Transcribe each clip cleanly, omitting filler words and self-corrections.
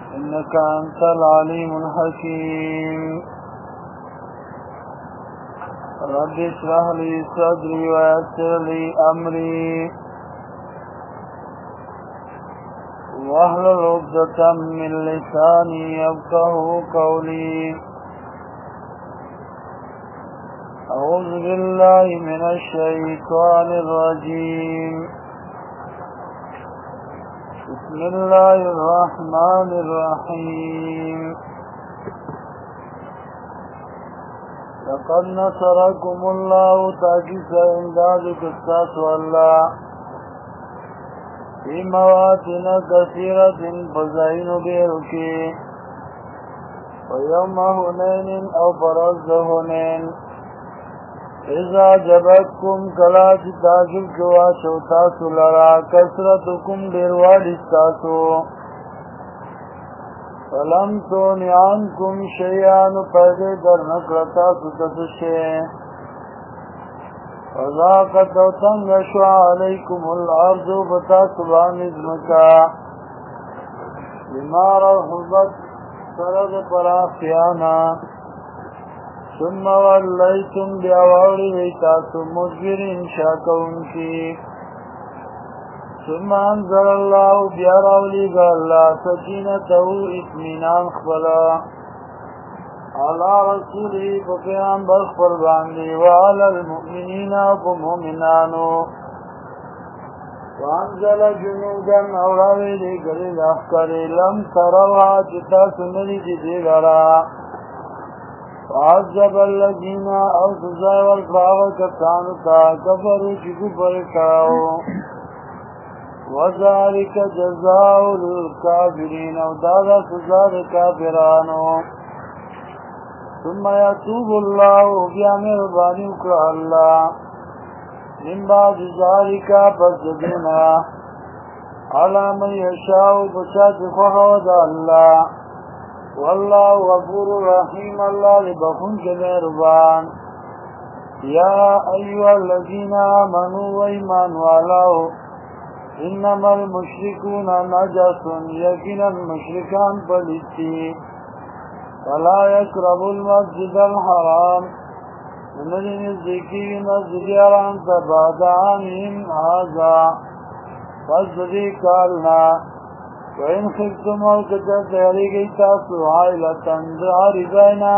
إنك أنت العليم الحكيم رب اشرح لي صدري ويسر لي أمري واحلل عقدة من لساني يفقهوا قولي أعوذ بالله من الشيطان الرجيم بسم الله الرحمن الرحيم لقد نصركم الله تاكيس امدادك الساس والله في مواطن كثيرة فزين بيركي ويوم هنين أو برز هنين اذا جبتكم کلاچ تاجب کوا شوتاسو لرا کسرتکم دیروالستاسو فلم تونی عنکم شیئان پیده در نکرتاسو تدشه وذاقت و تنگشو علیکم الارض بتاسو بانزمکا بما رحبت سرد پراخیانا ثم ولیتم بیاوری ویتاسو مجبرین شاکون کی ثم انزل اللہ بیاراولی گا اللہ سکینتو اطمینان خبلا علی رسولی بقیان برخبر باندی وعلى المؤمنین بمؤمنانو وانزل جنودا اوراوی دی گلی لخکری لم تروها جتاسو ندی دی لرا وعذب الذين او سزا والفاغ کسانو تا کفرو چکو پرکاو وذالک جزاء الكافرین او دادا سزا کافرانو ثم يتوب الله بیامر بانی اکرہ اللہ من بعد ذالک فسدنا على من يشاء بشاك فحوض الله والله غفور رحيم الله لبخون كمهربان يا أيها الذين آمنوا وإيمان والله إنما المشركون نجس يقينا المشركان فلسي فلا يقربوا المسجد الحرام ومن الذكي مسجد الحرام بعد عامهم هذا فاسجدي قالنا وإن خفتم القتل تهريقي تاسو عائلة عارضينا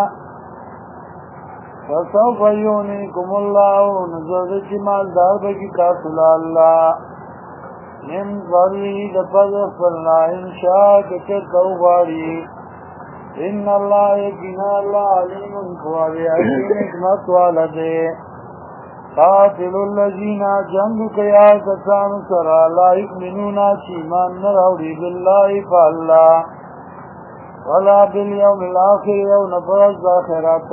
فسوف يونيكم الله نزوذ جمال داربكي تاسو الله من ظله دفضل فلنا إن شاء كتر توباري إن الله يكينا الله عليم خوالي حكيم حكمت والده قاتل الذين جنگك يا كسان سرا لا يؤمنون شيمان نراوري بالله فالله ولا باليوم الآخر يوم نبرز آخرات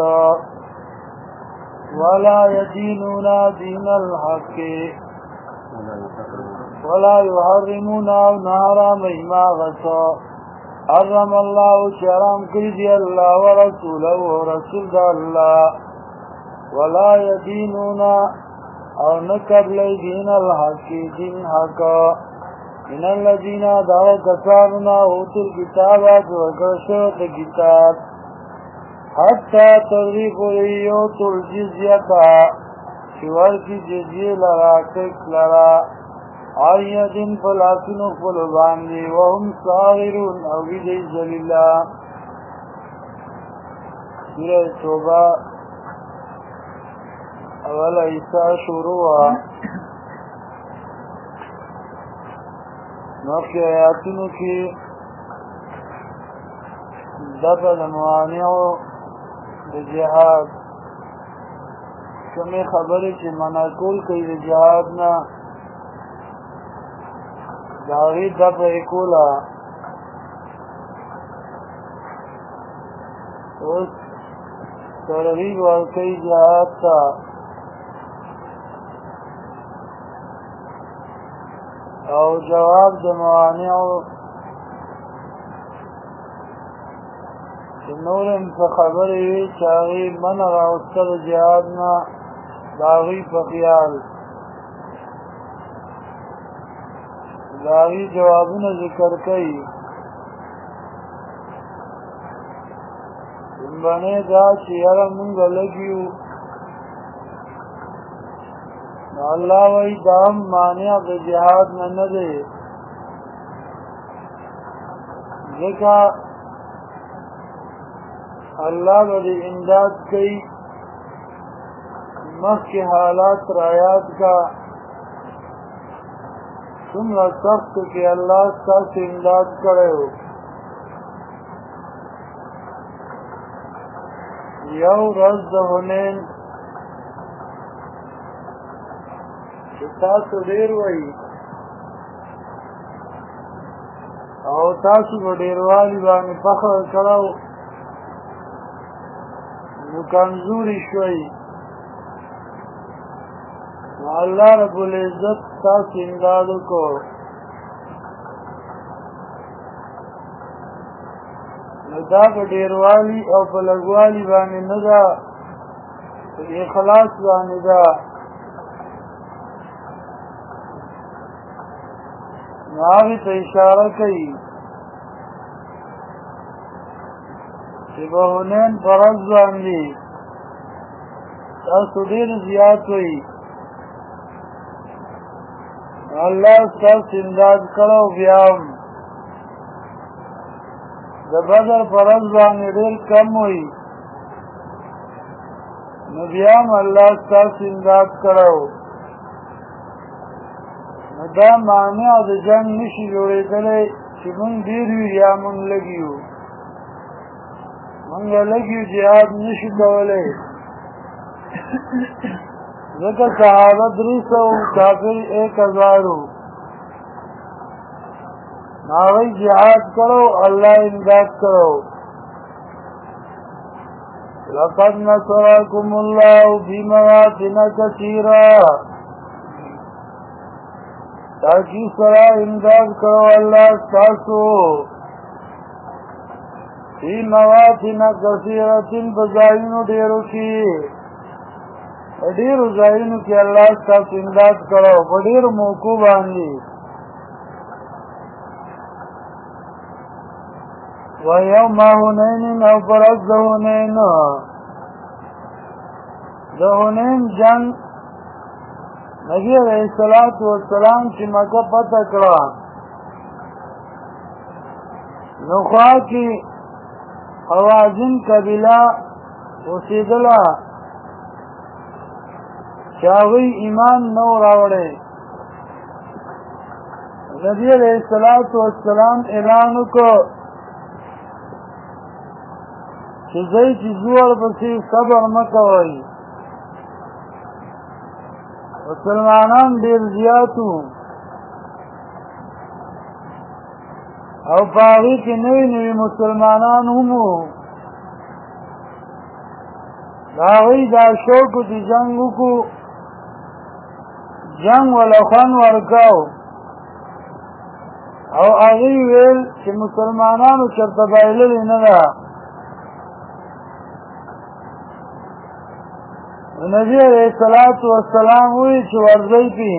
ولا يدينون دين الحق ولا يحرمون نهارا مهما غصا حرم الله شرام كريدي الله ورسوله ورسول الله ولا يدينون او نقبل دين الحق دين حقا من الذين دعوا كسابنا اوتوا الكتابات وكرشوت الكتاب حتى تغريقوا ايوتوا الجزية شوار کی جزیه لرا کک لرا آیدن فلاسنو فلباندی وهم صاغرون او بیدی زلیلہ سورہ توبہ اول عیسیٰ شروع نوکی آیاتونو کی دفع موانعو جهاد کمی خبری چی مناکول کئی جهاد نا داغی دفع کولا اس ترغیب ورکی جهاد تا او جواب د موانعو نورم په خبرې وی چې هغې منع راوسته د جهاد نه د هغوی په خیال د هغې جوابونه ذکر کوي بنې دا چې یاره مونږ لګیو الله وی دا مانع د جهاد نه دی ځکه الله به امداد کوي مخکې حالات رایاد کا څومره سخت کې الله ستاسو امداد کړی و یو ورځ د حنین چې تاسو ډېر وایي او تاسو په ډېروالي باندې فخر کړو نو کمزوري شوئ نو الله رب العزت تاسو امداد وکړو نو دا په ډېروالي او په لږوالي باندې نه ده په اخلاص باندې ده نو هغې ته اشاره کوي چې په حنین په ورځ باندې تاسو ډېر زیات وئ الله ستاسو امداد کړو بیا هم د بدر په ورځ باندې ډېر کم وئ نو بیا هم الله ستاسو امداد کړو نو دا مانع د جنګ نشي جوړېدلی چې مونږ ډېر وي یا مونږ لږ یو مونږ لږ یو جهاد نشو کولی ځکه صحابه 300 کافر 1000 وو هغوی جهاد کړو الله امداد کړو لقد نصركم الله بمواطن كثيرة تاکي سره امداد کړو الله تاسو په مواطن كثيرة بځایونو ډېرو کې ډېرو ځایونو کې الله تاسو امداد کړو په ډېرو موقعو باندې ويوم حنين او فرز د حنين جنگ نبی علیہ السلام چې مکه فتح کړه نو خوا کې حوازن قبیله اوسېدله چې هغوی ایمان نو راوړی نبی علیہ السلام اعلان وکړ چې ځای چې زور پسې صبر مه کوئ مسلمانان ډېر زیات وو او په هغې کې نوي نوي مسلمانان هم وو د هغوی دا شوق و چې جنګ وکړو جنګ وله خوند ورکاو او هغوی ویل چې مسلمانانو چېرته بایللې نه ده نبی علیہ السلام وی چې ورځئ پې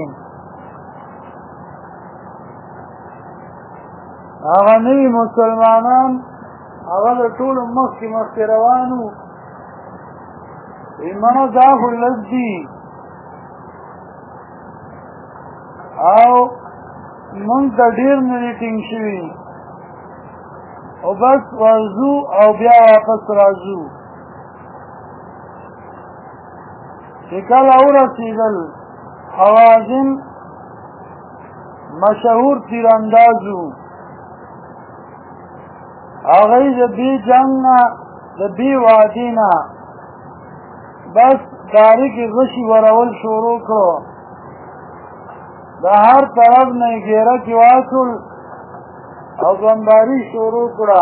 هغه نوي مسلمانان هغه د ټولو مخکې روان وو ایمانو دا خو لږ دي او مونږ ته ډېر منې ټینګ شوي او بس ورځو او بیا واپس راځو چې کله ورسېدل حوازن مشهور تیرانداز وو هغوی د دې جنګ نه د دې وادي نه بس داري کې غشي ورول شروع کړو د هر طرف نه یې ګیره کې واچول او بمباري شروع کړه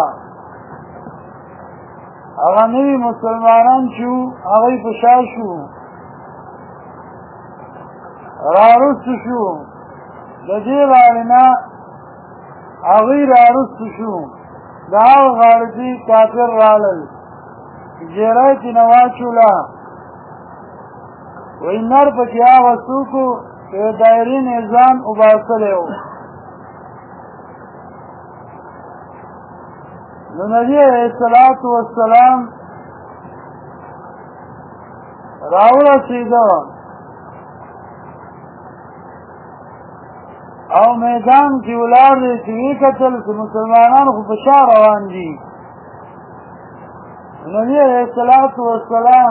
هغه نوي مسلمانان چې وو هغوی په شا شو رارست شو د دې لارې نه هغوی رارست شو د هغه غاړې کافر رالل ګیره یې ترې نه واچوله وایي نر پکې هغه څوک و چې د دایرې نظام وباسلی و نو نبي علیه السلام راورسیدو او میدان کی ولار دی چوی کتل که مسلمانان خو پشا روان دی نبی علیہ السلام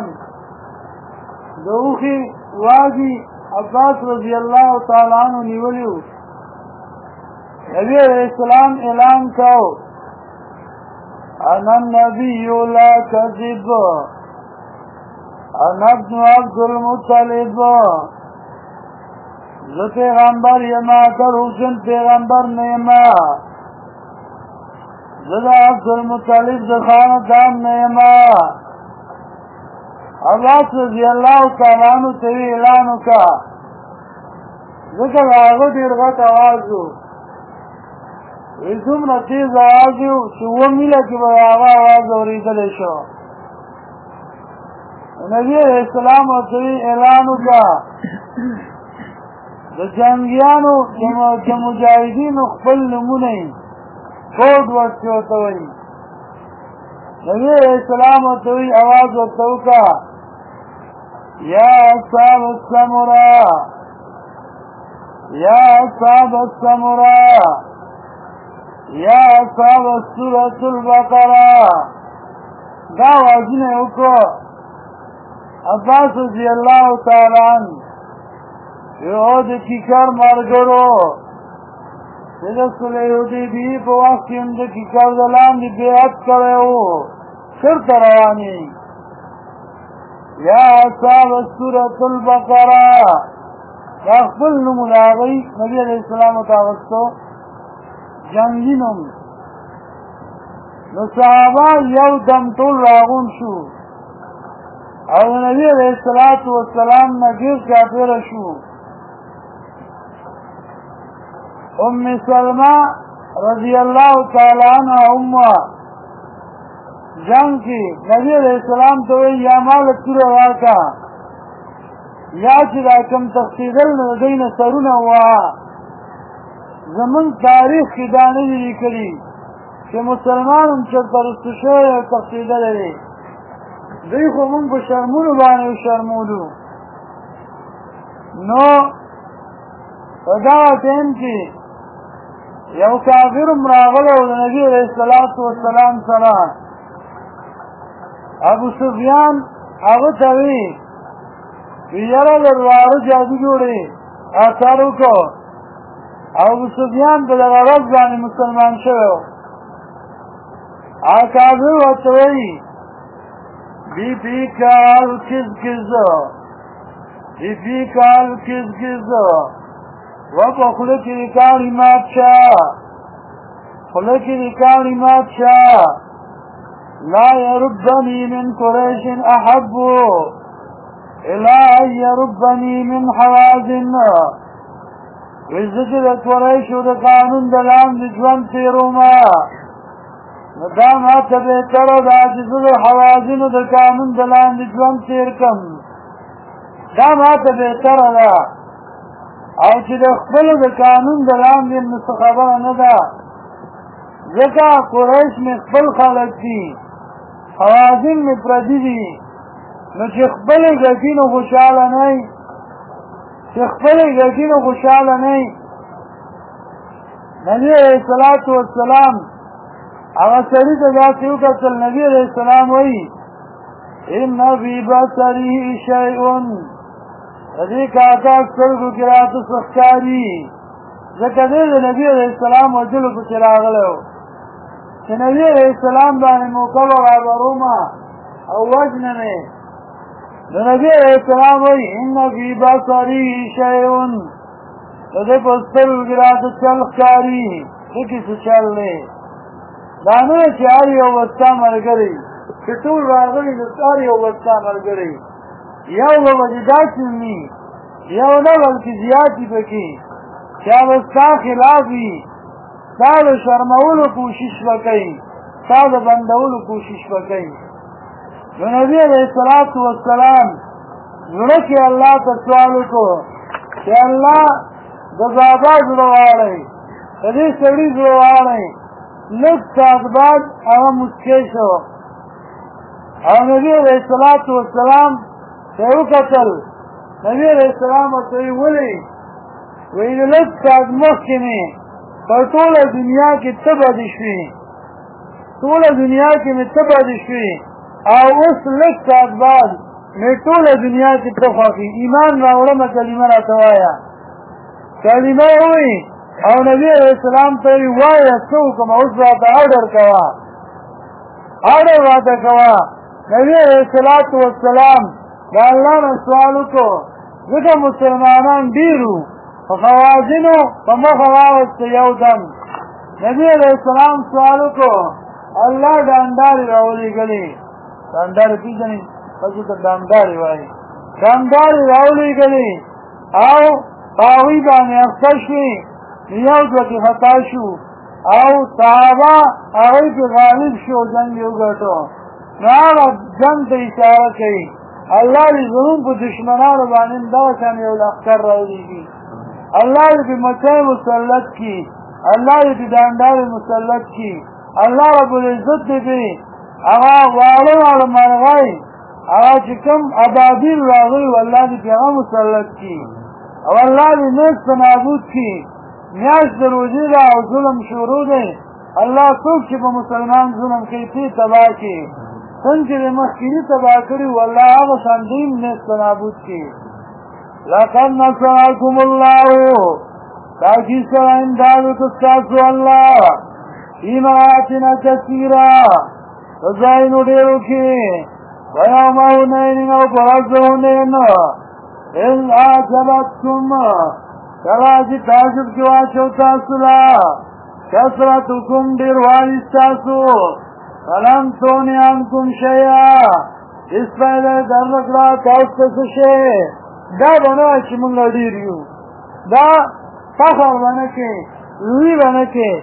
دوخی واجی عباس رضی اللہ تعالیٰ عنہ نیولیو نبی علیہ السلام اعلان کاؤ انا النبی لا کذب انا ابن عبد المطلب زه پیغمبر یما دروغجن پیغمبر نیما زه د عبدالمطلب د خاندان نیما عباس رضی الله تعالی عنہ ته اعلان وکړه ځکه هغه ډېر غټ اواز و دومره تېز اواز و چې اووه میله کې به هغه اواز اورېدلی شو نبي علیه السلام ورته اعلان وکړه د جنګیانو د مجاهدینو خپل نومونه کوډ ورته ورته وایي نبي علیه السلام ورته اواز ورته وکړه یا اصحاب السمرا یا اصحاب السمرا یا اصحاب سورة البقرة دا آوازونه وکړو عباس رضی الله تعالی عنہ یو د کیکر مرګرو د صلح حدیبیې په وخت کې هم د کیکر د لاندې بیعت کړی و چېرته روانې یا اصحاب سورة البقرة دا خپل نوم د هغوی نبي علیه السلام ورته اغوستو جنګي نوم نو صحابه یو دم ټول راغون شو او د نبي علیه السلام نه ډېر چاپېره شو ام سلمہ رضی اللہ تعالی عنہ جنگ کی نبی علیہ السلام تو یا مال تیره واکا یا چې دا کم تخصیدل نه دین سرونه وا زمون تاریخ کې دا نه دي لیکلي چې مسلمان هم چېرته رسته شوی او تخصیدلی دی دوی خو مونږ په شرمونو باندې وشرمولو نو په دغه ټایم کې یو کافر هم راغلی و د نبي علیه السلام سره ابو سفیان هغه ته وی یاره درواره جادو جوړې اثر وکړو ابو سفیان په دغه ورځ باندې مسلمان شوی و هغه کافر ورته وایي بی بی کال کز وپا خلکی ریکاری مات شا لا يربني من قريش احب الى ان يربني من حوازن وزجر قريش و دا قانون دلان دجوان تیروما ندامات بہتر دا جزر حوازن و دا قانون دلان دجوان تیر کم دامات بہتر دا او چې د خپل د قانون د لاندې نو خبره نه ده ځکه قریش مې خپل خلک دي حوازن مې پردي دي نو چې خپلې ګټي نو خوشحاله نه وي نبي علیه السلام هغه سړي ته داسې وکتل نبي علیه السلام وایي ان فی بصري شیء دې کاکا سترګو کې راته سختاري ځکه دی د نبي علیه السلام وجلو پسې راغلی و چې نبي علیه السلام باندې موقع به رابرومه او وژنه مې د نبي علیه السلام وایي ان فی بصري شیء د دې په سترګو کې راته چل ښکاري څه کې څه چل دی دا نه چې هر یو وستا ملګری چې ټول راغلي نو هر یو وستا ملګری یو به داسې وي یو نه بلکې زیاتې پکې چې هغه ستا خلاف وي ستا د شرمولو کوشش به کوي ستا د بندولو کوشش به کوي نو نبي علیه السلام زړه کې الله ته سوال وکړو چې الله د بابا زړه واړئ د دې سړي زړه واړئ لږ ساعت بعد هغه مسکی شو او نبي علیه السلام ته وکتل نبی علیہ السلام ورته ویلي وایي د لږ ساعت مخکې مې په ټوله دنیا کې ته بدې شوې ټوله دنیا کې مې ته بدې شوې او اوس لږ ساعت بعد مې ټوله دنیا کې ته خوښې ایمان راوړمه کلمه راته وایه کلمه ووایي او نبی علیہ السلام ته وی وایه څه وکړم اوس راته اډر کوه اډر راته کوه نبی علیہ السلام د الله نه سوال وکړو ځکه مسلمانان ډېرو په خوازینو په مخه واوسته یو دم نبی علیہ السلام سوال وکړو الله ډانډارې راولېږلې ډانډارې پېژنئ ښځو ته ډانډارې وایي ډانډارې راولېږلې او په هغوی باندې اخته شوې یو دوه کې خطا شو او صحابه هغوی کې غالب شو جنګ یې وګټو نو هغه جنګ ته اشاره کوي الله دې زموږ په دشمنانو باندې دغه شان یو لښکر راولېږي الله دې په مچۍ مسلط کړي الله دې په ډانډارې مسلط کړي الله رب العزت دې هغه واړه واړه مرغۍ هغه چې کوم ابابیل راغلي والله دې په هغه مسلط کړي او الله دې نست نابود کړي میاشت د روژې ده او ظلم شروع دی الله څوک چې په مسلمان ظلم کوي پرې تباه کړي څنګه چې د مخکیني تباه کړي والله هغه شان دوی نست نابود کړي لقد نصرکم الله تاکي سره امداد وکړه ستاسو الله فی مواطن کثیره په ځایونو ډېرو کې ویوم حنین او په ورځ د حنین اذ اعجبتکم کله چې تعجب کې واچو تاسو لا کثرتکم ډېروالي ستاسو فلم تغني عنکم شیئا هېڅ فایده در نه کړه تاسو ته څه شی دا به نه وایي چې مونږ ډېر یو دا فخر به نه کوې لوی به نه کوې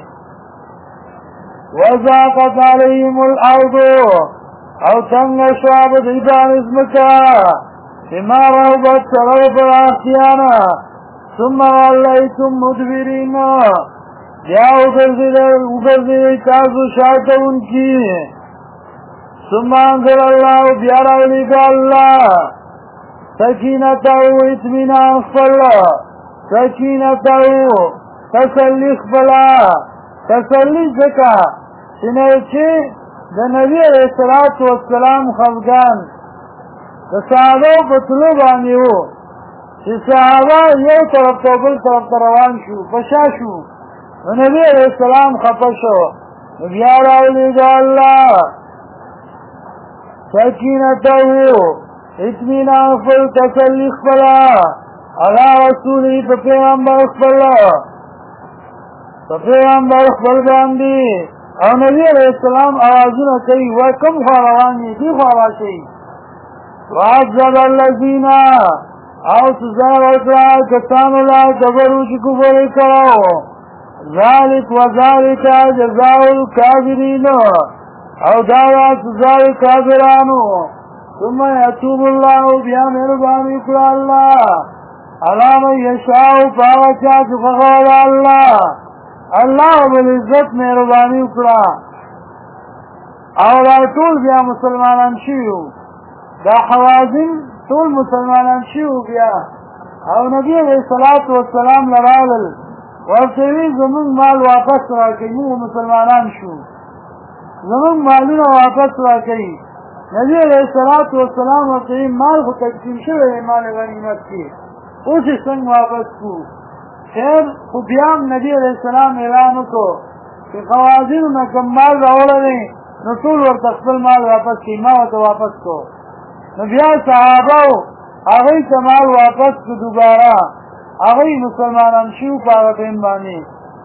وضاقت علیهم الارض او څنګه شوه به دوی باندې ځمکه بما رحبت سره به پراختیا نه ثم وليتم مدبرین بیا وګرځېدئ تاسو شاته کوونکي ثم انزل الله بیا راولېږه الله سکینته اطمینان خپل سکینته تسلي خپله تسلي ځکه چې د نبي علیه الصلاة والسلام خفګان د صحابو په تلو باندې و چې صحابه یو طرف ته بل طرف ته روان شو په شا شو نو نبي علیه السلام خفه شو نو بیا راولېږه الله سکینته اطمینان خپل تسلي خپله علی رسوله په پیغمبر خپل باندې او نبی علیه السلام آوازونه کوي و کوم خوا روان دي دې خوا راشئ وعذب الذین او سزا ورکړه کسانو لا کفرو چې کفر یې کړی ذلک وذلک جزاء الکافرین او دا سزا کافرانو ثم یتوب الله بیا مهرباني وکړه الله علی من یشاء فهغه چا چې خوښوله الله بالعزت مهرباني وکړه او دا ټول بیا مسلمانان شوي دا حوازن ټول مسلمانان شوي بیا او نبی علیه الصلاة والسلام لرالل ورته وی زمونږ مال واپس راکړئ موږ مسلمانان شو زمونږ مالونه واپس راکړئ نبی علیه الصلاة والسلام ورته وی مال خو تقسیم شوی مال غنیمت کې اوس یې څنګه واپس کړو خیر خو بیا هم نبی علیه السلام اعلان وکړو چې خوازینو نه کوم مال راوړلی نو ټول ورته خپل مال واپس کړي ما ورته واپس کړو نو بیا صحابه هغوی ته مال واپس کړو دوباره هغوی مسلمانان شو په هغه ټیم باندې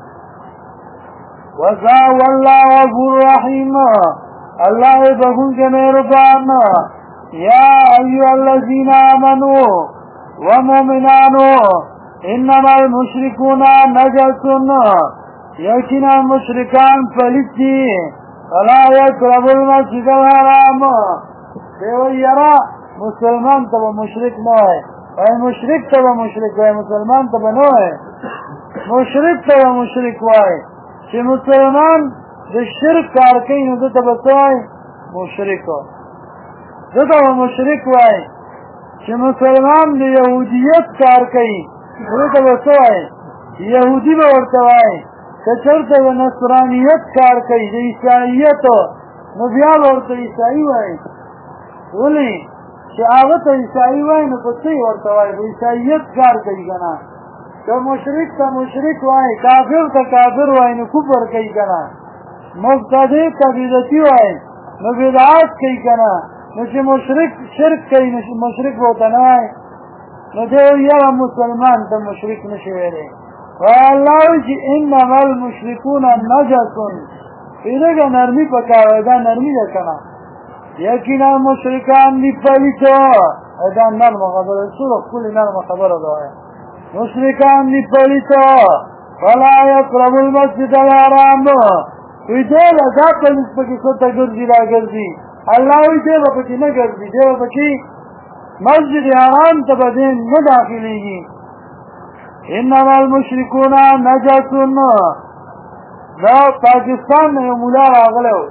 وذا والله غفور رحیم الله بخښونکی مهربان یا ایها الذین آمنوا ومؤمنانو انما المشركون نجس یقینا مشرکان پلیت دي فلا يقربوا المسجد الحرام دیو یرا مسلمان ته مشرک نه وای مشرک ته مشرک وای مسلمان ته نه وای مشرک ته مشرک وای چې مسلمان د شرک کار کوي نو ته به وای مشرک دته مشرک وای چې مسلمان د یهودیت کار کوي هغه ته به څه وایي یهودي به ورته وایي که چېرته د نصرانیت کار کوي د عیساییت نو بیا به ورته عیسایي وایي ولې چې هغه ته عیسایي وایي نو په څه یې ورته وایي د عیساییت کار کوي که نه که مشرک ته مشرک وایي کافر ته کافر وایي نو کفر کوي که نه مبتدع ته بدعتي وایي نو بدعات کوي که نه نو چې مشرک شرک کوي نو مشرک به ورته نه وایي نو دی یوه مسلمان ته مشرک نشي ویلی وایي الله وایي چې انما المشرکون نجسون پیدهګه نرمي پکار دا نرمي ده که نه یقینا مشرکان دي پلیته دا نرمه خبره څومره ښکلې نرمه خبره ده وایي مشرکان دي پلیته فلا یقربوا المسجد الحرام وی دی له دا پلیت پکې څه ته ګرځي را ګرځي الله وی دی به پکې نه ګرځي دی به پکې مسجد حرام ته به دی نه داخلېږي انما المشرکون نجسون دا پاکستان نه یو مولا راغلی و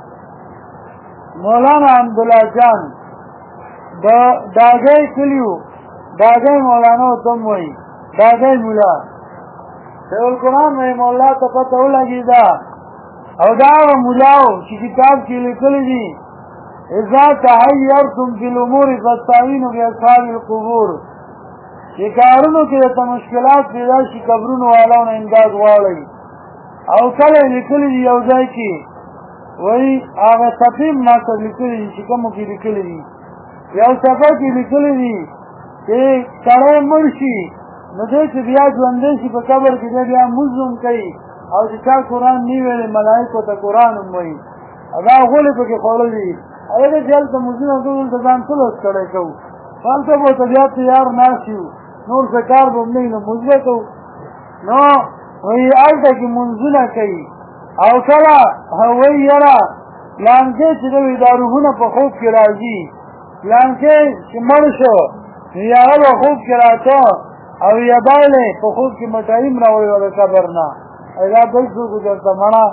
مولانا حمدالله جان د ډاګی کلي و ډاګی مولانا ورته هم وایي ډاګی مولا شیخ القرآن رحمه الله ته پته ولګېده او دا هغه مولا و چې کتاب کې لیکلی دي اذا تحیرتم فی الامور فاستعینوا باصحاب القبور چې کارونو کې درته مشکلات پیدا شي قبرونو والاو نه امداد غواړئ او کله یې لیکلي دي یو ځای کې وایي هغه صفحې ما ته لیکلي دي چې کومو کې لیکلي دي یو صفحه کې لیکلي دي چې سړی مړ شي نو دی چې بیا ژوندی شي په قبر کې دی بیا مونځ هم کوي او چې چا قرآن نه ویلی ملایکو ته قرآن هم وایي دا غولې پکې خوړلي دي هغه چې هلته مونځونه کوو دلته ځان څه لوس کړی کوو هلته به ورته بیا تیار ناست یو نور څه کار به هم نه وي نو مونځ به کوو نو وایي هلته کې مونځونه کوي او کله وایي یاره پلانکې چې دی وایي دا روحونه په خوب کې راځي پلانکې چې مړ شو نو یې هغه به خوب کې راته او یا بایلې په خوب کې مټایم راوړی وه د قبر نه دا بل څوک درته مړه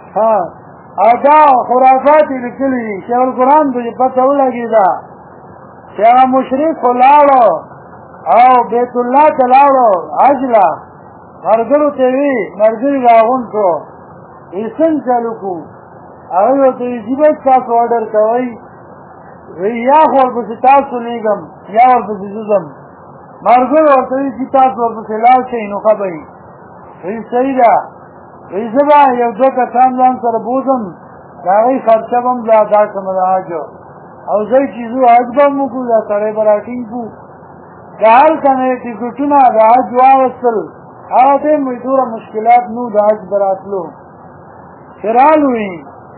او دا خرافات یې لیکلي دي شیخ القرآن ته چې پته ولګېده چې هغه مشرک خو لاړو او بیت الله ته لاړو حج له ملګرو ته وي ملګري راغونډ کړو یې څنګه چالو کړو هغوی ورته وي چې به تاسو اډر کوئ وایي یا خو ورپسې تاسو لیږم یا ورپسې زه ځم ملګرو ورته وي چې تاسو ورپسې لاړ شئ نو ښه به وي وایي صحیح ده وایي زه به یو دوه کسان ځان سره بوځم د هغوی خرچه به هم زه ادا کړم د حجو او زه چې ځو حج به هم وکړو دا سړی به راټینګ کړو د هلته نه یې ټکټونه د حج واغېستل هغه ټایم وایي دومره مشکلات نه وو د حج به راتلو چې رالو وي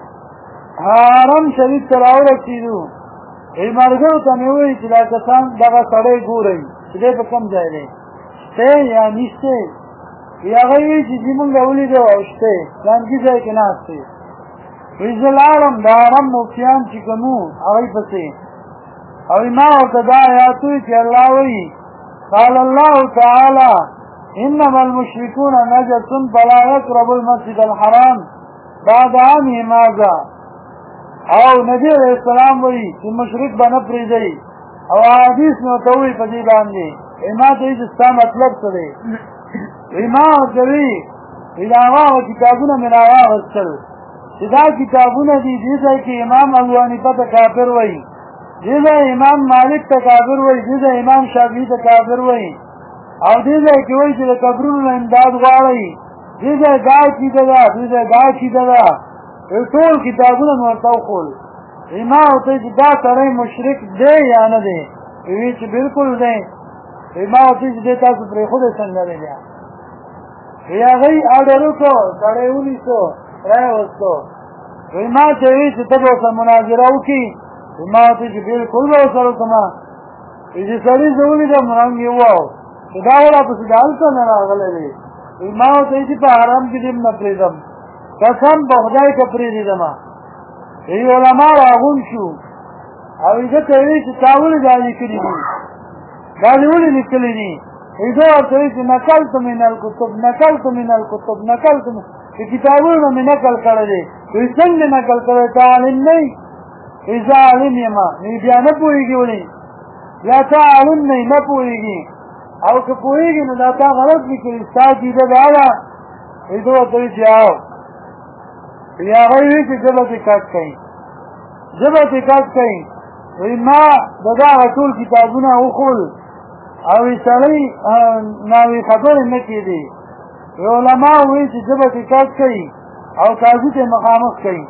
حرم شریف ته راورسېدو وایي ملګرو ته مې ووایي چې دا کسان دغه سړی ګورئ چې دی په کوم ځای دی شته یا نشته وی هغه وایي چې دې مونږ ولیدو او شته پلانکي ځای کې ناست دی وایي زه لاړم د حرم مفتیان چې کوم وو هغوی پسې او ما ورته دا آیات وایي چې الله وایي قال الله تعالی انما المشركون نجس فلا يقربوا المسجد الحرام بعد عامهم هذا او نبی علیہ السلام وایي چې مشرک به نه پرېږدئ او حدیث مې ورته وایي په دې باندې ما ته وایي چې ستا مطلب څه دی وایي ما ورته وایي د هغه کتابونه مې راواغېستل چې دا کتابونه دي دې ځای کې امام ابو حنیفه ته کافر وایي دې ځای امام مالک ته کافر وایي دې ځای امام شافعي ته کافر وایي او دې ځای کې وایي چې د قبرونو نه امداد غواړئ دې ځای دا عقیده ده دې ځای دا عقیده ده ټول کتابونه مې ورته وښول ما ورته چې دا سړی مشرک دی یا نه دی وایي چې بلکل دی ما ورته چې دې تاسو پرېښودی څنګه دی بیا وایي هغوی اډر وکړو سړی ونیسو راوستو وایي ما ته وایي چې ته به ورسره مناظره وکړي ما ورته چې بلکل به ورسره وکړم وایي چې سړي زه ولیدم رنګ یې وواو چې دا راپسې د هلته نه راغلی دی وایي ما ورته وایي چې په حرم کې دې نه پرېږدم قسم په خدای که پرېږدم وایي علما راغونډ شو او یې ځکه وایي چې تا ولې دا لیکلي دي دا دې ولې لیکلي دي وایي زه ورته وایي چې نقلت من الکتب نقلت من الکتب نقلت چې کتابونه مې نقل کړی دی وایي څنګه نقل کړی ته عالم نه یې وایي زه عالم یم نو بیا نه پوهېږي ولې یا تا عالم نه نه پوهېږي او که پوهېږي نو دا تا غلط لیکلي ستا عقیده دا ده ده ورته وایي چې آو وي هغه وایي چې ژبه دې کټ کوي ژبه دې کټ کوي وایي ما د دغه ټول کتابونه وښول او سړی ناوې خبرې نه کېدې علما وایي چې ژبه دې کټ کوي او قاضي ته مخامخ کوي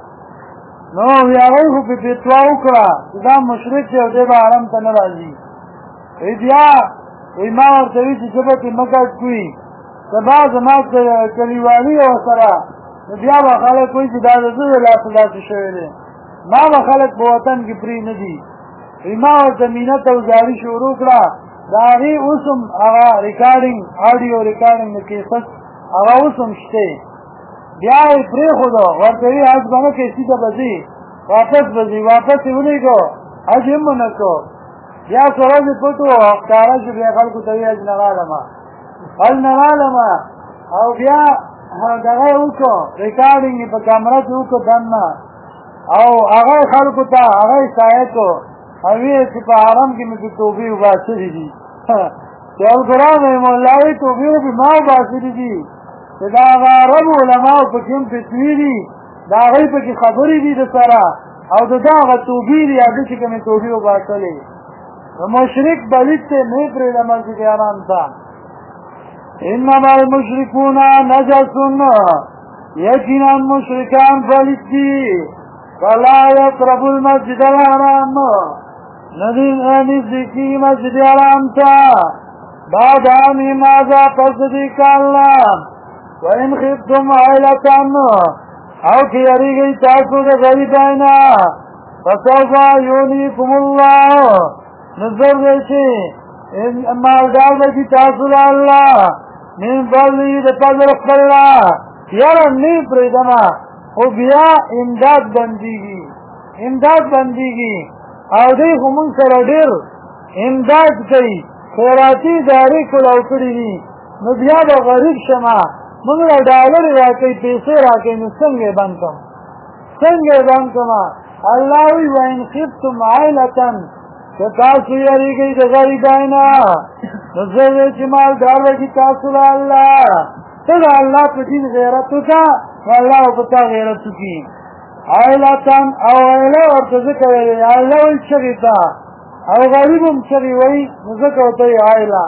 نو هغوی خو پې فتوا وکړه چې دا مشرک دی او دی به حرم ته نه راځي وایي بیا وایي ما ورته وایي چې ژبه کې مه کټ کوي سبا زما کلیوالي ورسره نو بیا به خلک وایي چې دا د ده د لاسه داسې شوی دی ما به خلک په وطن کې پرې نه دي وایي ما ورته مینت او زاري شروع کړه د هغې اوس هم هغه ریکارډینګ آډیو ریکارډینګ د کیسټ هغه اوس هم شته بیا یې پرېښودو ورته وایي حج به نه کوې سیده به ځي واپس به ځي واپس یې ولېږو حج هم ونه کړو بیا څو ورځې پټ و ښکاره شو بیا خلکو ته وایي حج نه رالمه حج نه رالمه او بیا دغه یې وکړو ریکارډینګ یې په کامره کې وکړو دننه او هغه خلکو ته هغه یې سایه کړو او ویې چې په حرم کې مې پې توبې وباسلي دي چې القرآن رحمالله وایي توبې خو پې ما وباسلي دي چې دا هغه عربو علماو پکې هم فتوې دي د هغوی پکې خبرې دي د سره او د ده هغه توبې دي هغه چې کومې توبې وباسلې مشرک بلید ته نه یې پرېږده مسجد حرام ته انما المشرکون نجس یقینا مشرکان پلید دي فلا یقربوا المسجد الحرام ندی نزدیکی مسجد حرام ته بعد عامهم هذا پس دې کاله وإن خفتم عائلة او که یریږئ تاسو د غریبانه فسوف یغنیکم الله نظر دی چې مالدار به شي تاسو له الله من فضله د فضل خپل نه یاره نه یې پرېږدمه خو بیا امداد بندېږي او دی خو مونږ سره ډېر امداد کوي خیراتي ادارې کلاو کړي دي نو بیا به غریب شمه مونږ له ډالرې راکوي پیسې راکوي نو څنګه یې بند کړم الله وایي وإن خفتم عائلة که تاسو یریږئ د غریبانه نو زه دی چې مالدار به شي تاسو له الله ته د الله په دین غیرت وکړه نو الله به په تا غیرت وکړي عائلتن او عائله ورته ځکه ویلې عائله وایي چغې ته او غریب هم چغې وایي نو ځکه ورته وایي عائله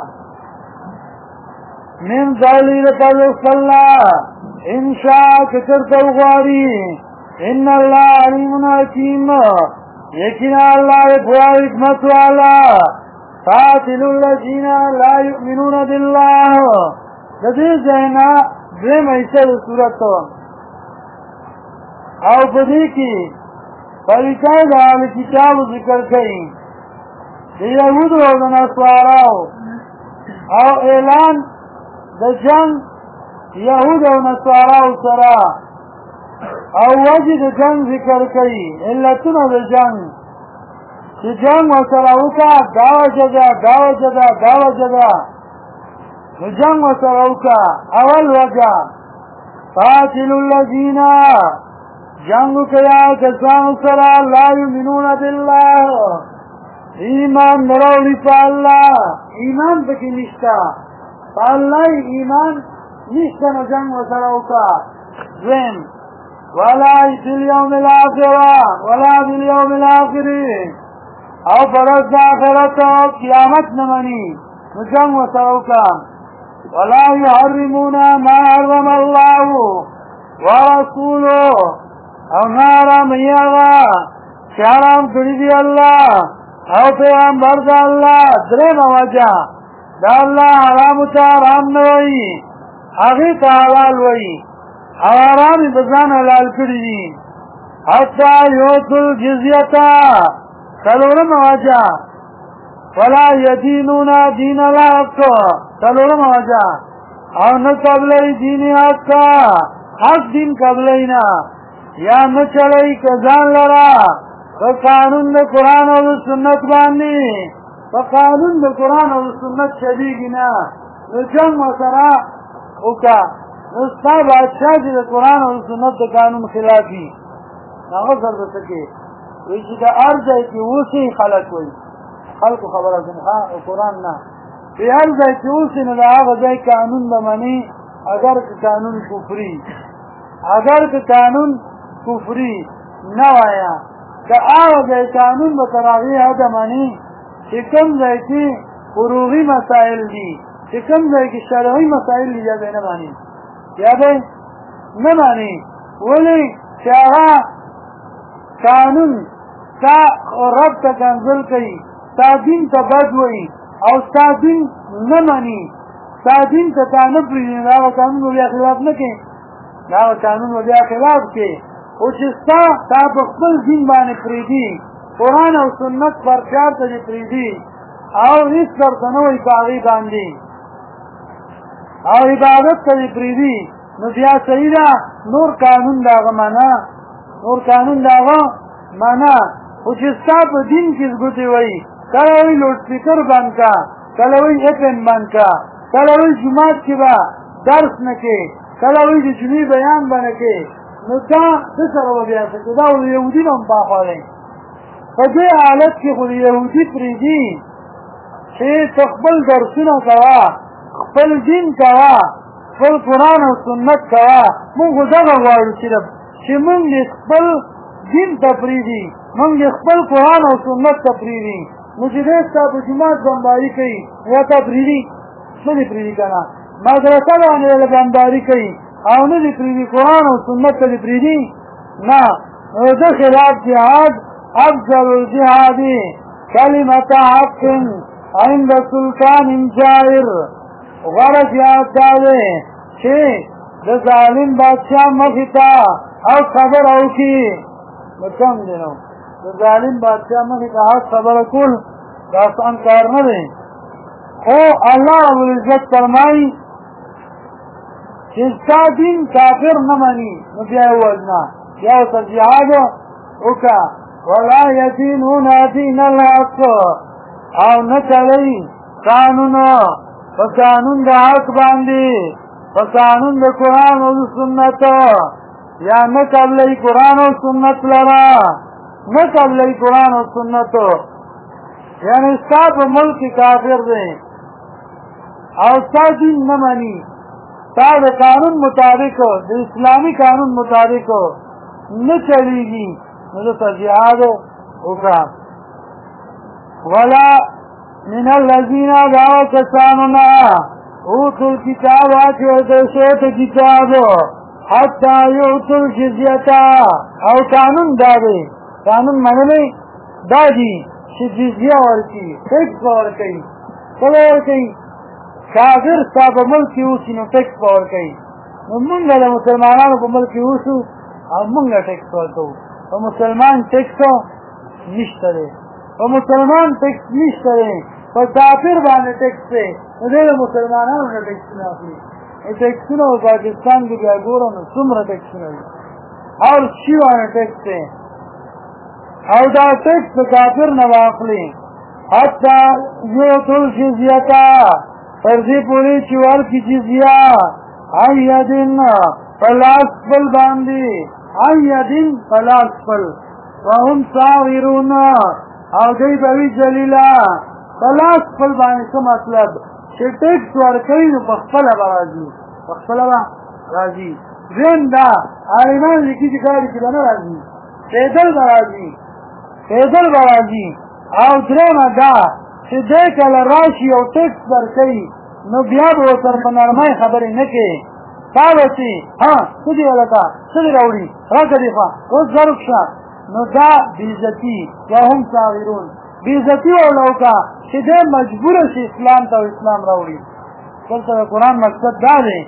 من ذولی د فضل خپلنا ان شاء که چېرته وغواړي ان الله علیم حکیم یقینا الله د پوره حکمت والا قاتلوا الذین لا یؤمنون بالله د دې ځای نه درېیمه حصه د صورت او په دې کې طریقه د اهل کتابو ذکر کوي د یهودو او د نصاراو او اعلان د جنگ یهود او نصاراو سره او وجه د جنگ ذکر کوي علتونه د جنگ چې جنگ ورسره وکړه دا وجه ده نو جنگ ورسره وکړه اول وجه قاتلوا الذین جنگ وکړه کسانو سره لا یؤمنون بالله ایمان نه راوړي په الله ایمان پکې نشته په الله ایمان نشته نو جنگ ورسره وکړه دویم ولا باليوم الآخر او پرز د آخرت قیامت نه مني نو جنگ ورسره وکړه ولا يحرمون ما حرم الله ورسوله او نه حراموي هغه چې حرام کړي دي الله او پیغمبر د الله درېیمه وجه د الله حرامو ته حرام نه وایي هغې ته حلال وایي او حرام یې په ځان حلال کړي دي حتی یؤتوا الجزیة څلورمه وجه ولا یدینون دین الحق څلورمه وجه او نه قبلوي دین حق حق دین قبلوي نه یا نه چلوي که ځان لره په قانون د قرآن او د سنت باندې په قانون د قرآن او د سنت چلېږي نه نو جنګ ورسره وکړه نو ستا بادشاه چې د قرآن او د سنت د قانون خلاف وي هغه سر به څه کوې وایي چې د هر ځای کې اوسئ خلک وایي خلق خبره او قرآن نه په هر ځای چې اوسې نو د هغه ځای قانون به مني اگر که قانون کفري نه وایه که هغه ځای قانون به تر هغې حده مني چې کوم ځای کې فروغي مسایل دي چې کوم ځای کې شرعي مسایل دي یا به نه ماني ولې چې هغه قانون تا رب ته کنزل کوي تا دین ته بد وایي او ستا دین نه مني ستا دین ته تا نه پرېږدي نو هغه قانون به بیا خلاف نه کوي خو چې تا په خپل دین باندې پرېږدي قرآن او سنت پرچار ته دې پرېږدي او هېڅ درته نه وایي په هغې باندې او عبادت ته دې پرېږدي نو بیا صحیح ده نور قانون د هغه منه خو چې ستا په دین کې ګوتې وایي کله وایي لوډ سپیکر بند کا کله وایي اپن بند کا کله وایي جومات کې به درس نه کې کله وایي د جمعې بیان به نه کې نو دا څه سره به بیا څه دا د یهودي نه هم پاخوا دی په دې حالت کې خو د یهودي پرېږدي چې ته خپل درسونه کوه خپل دین کوه خپل قرآن او سنت کوه مونږ خو دغه غواړو صرف چې مونږ دې خپل دین ته پرېږدي مونږ دې خپل قرآن او سنت ته پرېږدي نو چې دی ستا په جومات بمباري کوي یا تا پرېږدي نه دې پرېږدي که نه مدرسه باندې له بمباري کوي او نه دې پرېږدي قرآن او سنت ته دې پرېږدي نه نو د خلاف جهاد افضل الجهاد کلمة حق عند سلطان جائر غوره جهاد دا دی چې د ظالم بادشاه مخې ته او خبره وکړي نو کم دی نو د ظالم بادشاه مخې ته حق خبره کول دا آسان کار نه دی خو الله ربالعزت فرمایي چې ستا دین کافر نه مني نو بیا یې ووژنه بیا ورته جهاد وکړه ولا یدینون دین الحق او نه چلئ قانون په قانون د حق باندې په قانون د قرآن او سنت یا نه قبلئ قرآن او سنت لرا نه قبلئ قرآن او سنت یعنی ستا په ملک کافر دی او ستا دین نه مني ستا د قانون مطابق د اسلامي قانون مطابق نه چلیږي نو دته جهاد وکړه ولا من الذين دعوا كساننا اوتوا الكتاب واتوا كتاب حتى يؤتوا الجزية او قانون دادي قانون منلی دادي چې جزیه ورکي ټیکس ورکي کله ورکي کافر ستا په ملک کې اوسي نو ټیکس ورکي نو موږ د مسلمانانو په ملک کې اوسو او موږ ټیکس ورکوو په مسلمان ټیکس نشته دی په مسلمان ټیکس نشته دی په کافر باندې ټیکس دی نو دی د مسلمانانو نه ټیکسونه اخلي ټیکسونه په پاکستان کې بیا ګورو نو څومره ټیکسونه دي هر شي باندې ټیکس دی او دا ټیکس د کافر نه واخلي حتی یؤتوا الجزیة تر دې پورې چې ورکړي جزیه عن یدن په لاس خپل باندې عن یدن په لاس خپل وهم صاغرون او دوی به وي ذلیله په لاس خپل باندې څه مطلب چې ټیکس ورکوي نو په خپله به راځي په خپله به راځي دویم دا عالمان لیکي چې ګاډي کې به نه راځي پیدل به راځي او درېیمه دا چې دی کله راشي او ټیکس ورکوي نو بیا به ورسره په نرمۍ خبرې نه کوي تا به چې څه دي هلکه څه دې راوړي راکړه دې خوا اوس ضرب شه نو دا بېعزتي وهم صاغرون بېعزتي ورله وکړه چې دی مجبوره شي اسلام ته او اسلام راوړي دلته د قرآن مقصد دا دی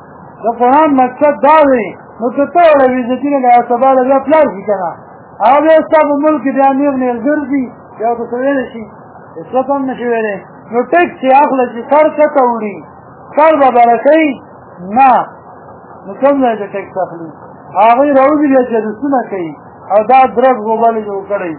نو که ته ورله بېعزتي نه لایې سبا له بیا پلار شي که نه هغه بیا ستا په ملک کې بیا نېغ نېغ ګرځي بیا ورته څه ویلی شي هېڅ هم نه شي ویلی نو ټیکس چې اخله چې سر چته وړي سر به بره کوي نه نو کوم ځای ته ټیکس اخلي هغوی راوځي بیا جلوسونه کوي او دا درب غوبل جوړ کړی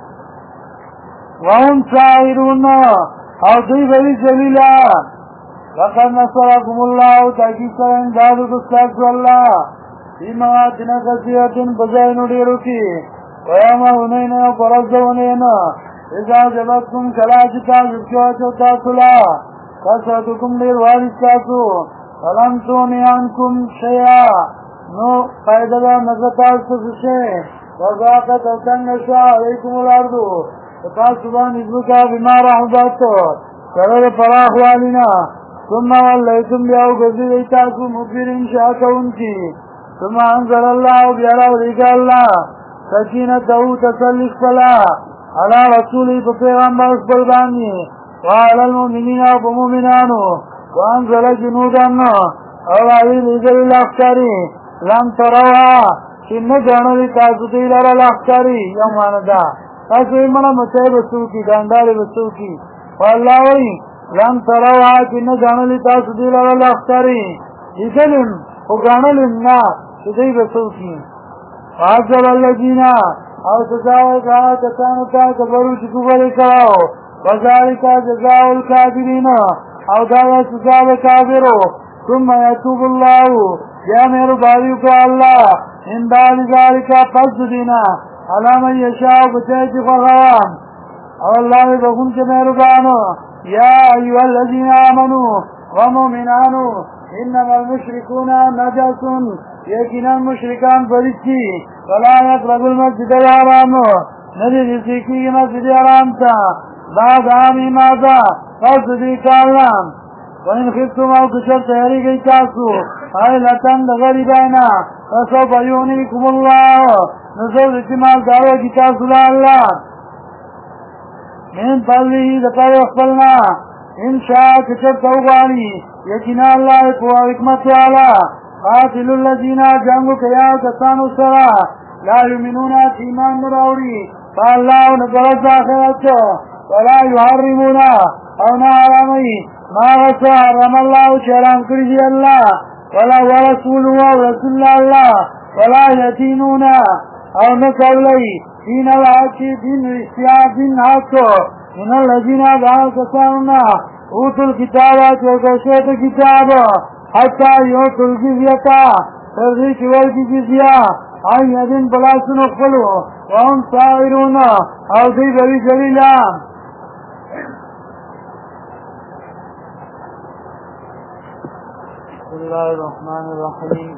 وهم صاغرون او دوی به وي ذلیله لقد نصرکم الله تاکید سره امداد وکړو ستاسو الله فی مواطن کثیرة په ځایونو ډېرو کې ویوم حنین او په ورځ د حنین اذا جبتكم کلاچتا زکیوچو تاسولا کسرتکم دیر وارد تاسو فلم تونی عنکم شیعا نو قیدلا نزتاستو سشے وضاقت او تنگشا علیکم الاردو تاسوبان ازمکا بما رحمتو کرر پراخ والینا ثم واللیتم بیاو گزید ایتاکو مکبرین شاکون کی ثم انزل اللہ بیاراو دیکا اللہ سکینتو تسلق فلا علا رسولی پا پیغمبر اسپردانی وعلا المؤمنین و پا مومنانو وانزل جنودان اور آئی لیگل الاختاری لم تروها چن جانوی تاسو دیلر الاختاری یوماندا تاسو ایمانا مچائی بسوکی دانداری بسوکی واللہ وی لم تروها چن جانوی تاسو دیلر الاختاری لیگلن و گانلن نا چدی بسوکی وعجل اللذین او سزاوی کہا کسانو تا کبرو چکو بلی کراو وذالکا جزاء الکافرین او دایا سزا کافرو ثم یتوب اللہ یا میرو باریو کا اللہ ان بعد ذالکا پس دینا علام یشاء بچائی چی خواہوان او اللہ بخون کے میرو بانو یا ایوہ الذین آمنو ومومنانو انما المشرکون نجسن یقینا مشرکان فرشتی ولا یقربوا المسجد الحرام ندی رسیکی مسجد حرام تا بعد عامی ماذا فاسدی کارلام وإن خفتم او کشر تحری گئی تاسو حیلتن غریبائنا فسوف یونیکم اللہ نصر اتمال دارو کی تاسو اللہ من فضله دقار اخبرنا انشاء کشر توغانی یقینا اللہ قوة حکمت والا قاتل الذین جنگو کیا کسانو سرا لا یمنون ایمان مراوری فاللہ نگرد آخرت ولا يحرمون او نحرمي ما غصا حرم الله شرام كرجي الله ولا ورسوله ورسول الله ولا يتينون او نكولي دين الحق دين الاشتياء دين حق من الذين دعوا كساننا اوتوا الكتابات وكشوت الكتاب حتى يوتوا الجزية ترغيك والجزية أي يدين بلاس نقلوا وهم صائرون او دي بلي جليلا بسم الله الرحمن الرحيم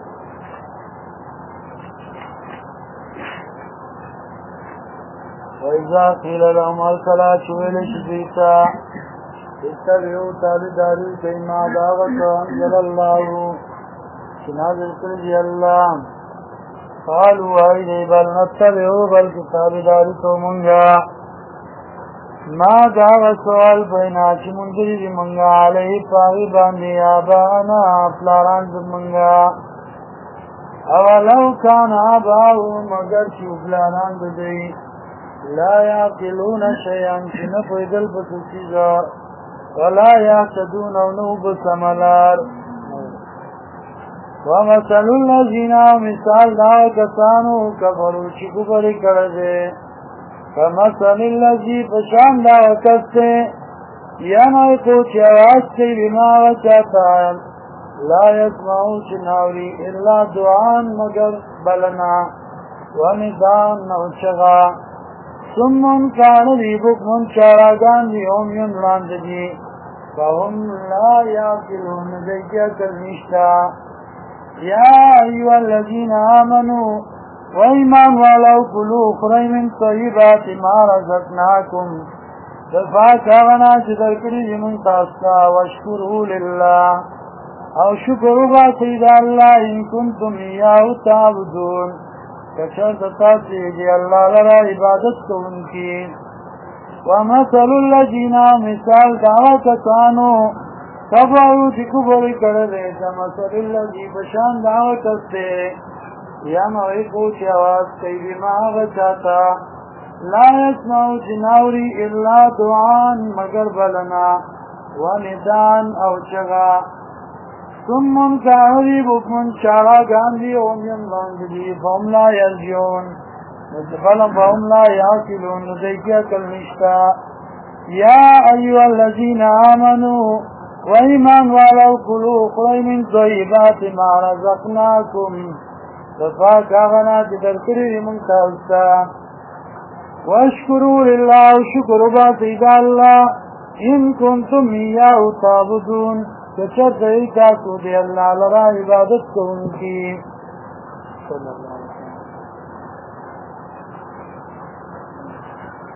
وإذا قيل لهم الصلاة شويل شديتا اتبعوا تابداري كيما دعوة أنزل الله شنازل كرجي الله قالوا أيدي بل نتبعوا بل كتابداري تومنجا ما داغ سوال پینا چی منجری دی منگا علیه پاہی باندی آبانا پلاران دی منگا اولو کان آباہو مگر چی پلاران دی لا یاقلون شیئن چی نفیدل پسو چیزا ولا یحتدون اونو بسملار ومثل الذین مثال داو کسانو کفرو چی کفری کرده فمثل الذي فشان دا وکسته ينعقو چواسته بما وچاتا لا يسمعو چناوری الا دعان مگر بلنا وندان نوچغا سمن کان دی بکمن چاراگان دی اومین لاند دی فهم لا یاکلون دیکیا کرنشتا یا ایوہ الذین آمنوا وإيمان ولو كلوا خري من طيبات ما رزقناكم دفاك آغنا چدر کری من تاستا واشکروا لله او شکروا باسید اللہ ان کنتم ایاہو تعبدون کچر تاسیدی اللہ لرا عبادت کو ان کی ومثل الذین مثال دعوة کسانو تبعو چی کفر کرده مثل الذی بشان دعوة کستے یا موئی کوچ آواز کئی بما غچاتا لا یسمعو چناوری الا دعان مگر بلنا وندان او چغا سمم کاوری بکمن چارا گاندی اومیم باندی فهم لا یرجون فلم فهم لا یاکلون ندیکیا کلنشتا یا ایوہ الذین آمنوا وإيمان ولو كلوا خري من طيبات ما رزقناكم دفاق آغنا چی درکری من تاوستا واشکروا لله شکر باسی دا اللہ ان کنتم ایاہو تعبدون کچر دیتا کو دی اللہ لرا عبادت کو ان کی صلی اللہ علیہ وسلم